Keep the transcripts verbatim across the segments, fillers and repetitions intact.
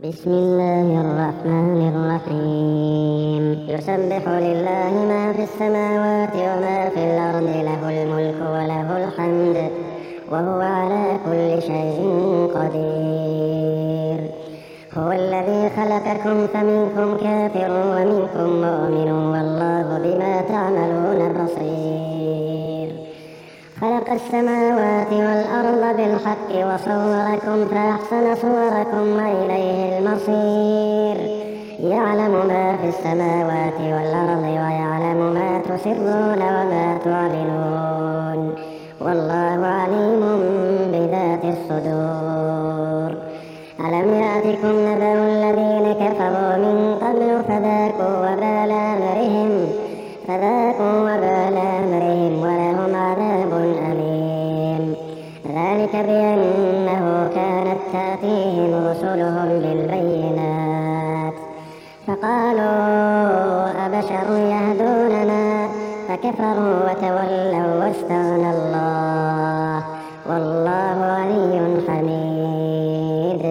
بسم الله الرحمن الرحيم. يسبح لله ما في السماوات وما في الأرض، له الملك وله الحمد وهو على كل شيء قدير. هو الذي خلقكم فمنكم كافر ومنكم مؤمن والله بما تعملون بصير. خلق السماوات والأرض بالحق وصوركم فأحسن صوركم وإليه المصير. يعلم ما في السماوات والأرض ويعلم ما تسرون وما تعلنون والله عليم بذات الصدور. ألم يأتكم نبأ الذين كفروا من قبل فذاقوا وبال أمرهم فذاقوا وبال أمرهم ولهم عذاب أليم. ذلك بأنه كانت تأتيهم رسلهم بالبينات فقالوا أبشر يهدوننا فكفروا وتولوا واستغنى الله والله غني حميد.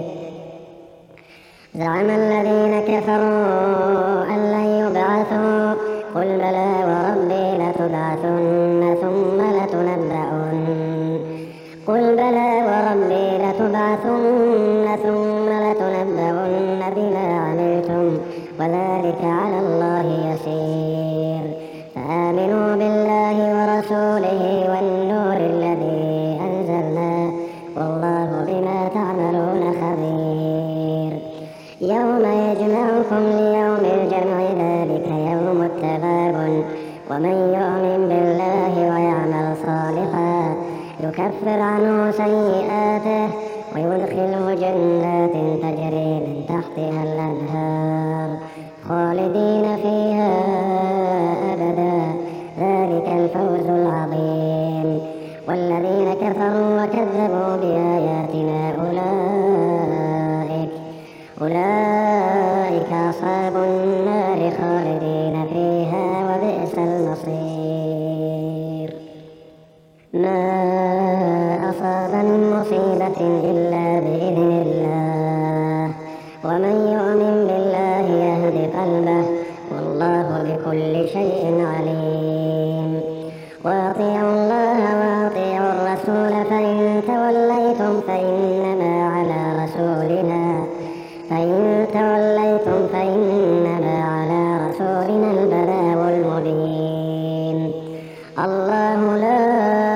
زعم الذين كفروا أن لن يبعثوا قل بلى وربي لتبعثن ثم لتنبؤن قل بلى وربي لتبعثن ثم لتنبؤن بما عملتم وذلك على الله يسير. فآمنوا بالله ورسوله والنور الذي أنزلنا والله بما تعملون خبير. يوم يجمعكم ليوم الجمع ذلك يوم التغابن. ومن يؤمن بالله ويعمل صالحا يكفر عنه سيئاته ويدخله جنات تجري من تحتها الأنهار خالدين فيها أبدا ذلك الفوز العظيم. والذين كفروا وكذبوا بآياتنا أولئك أولئك أصحاب النار خالدين فيها وبئس المصير. ما أصاب من مصيبة إلا بإذن الله ومن يؤمن بالله يهد قلبه والله بكل شيء عليم. وأطيعوا الله وأطيعوا الرسول فإن توليتم فإنما على رسولنا فإن توليتم فإنما على رسولنا البلاغ المبين. الله لا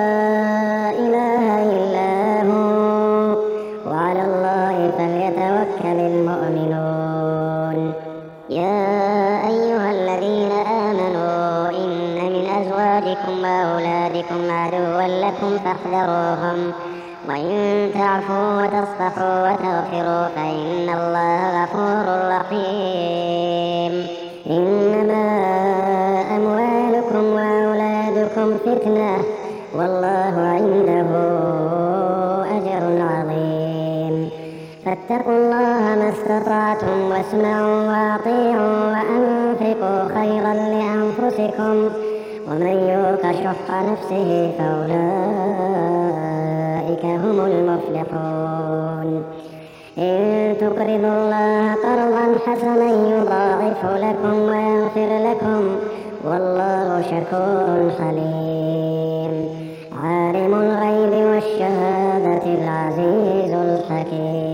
إله إلا هو وعلى الله فليتوكل المؤمنون. يا أيها الذين آمنوا إن من أزواجكم وأولادكم عدوا لكم فاحذروهم وإن تعفوا وتصفحوا وتغفروا فإن الله غفور رحيم. إنما أموالكم وأولادكم فتنة والله عنده أجر عظيم. فاتقوا الله ما استطعتم واسمعوا وأطيعوا وأنفقوا خيرا لأنفسكم ومن يوق شح نفسه فأولئك هم المفلحون. إن تقرضوا الله قرضا حسنا يضاعف لكم ويغفر لكم والله شكور حليم. عالم الغيب والشهادة العزيز الحكيم.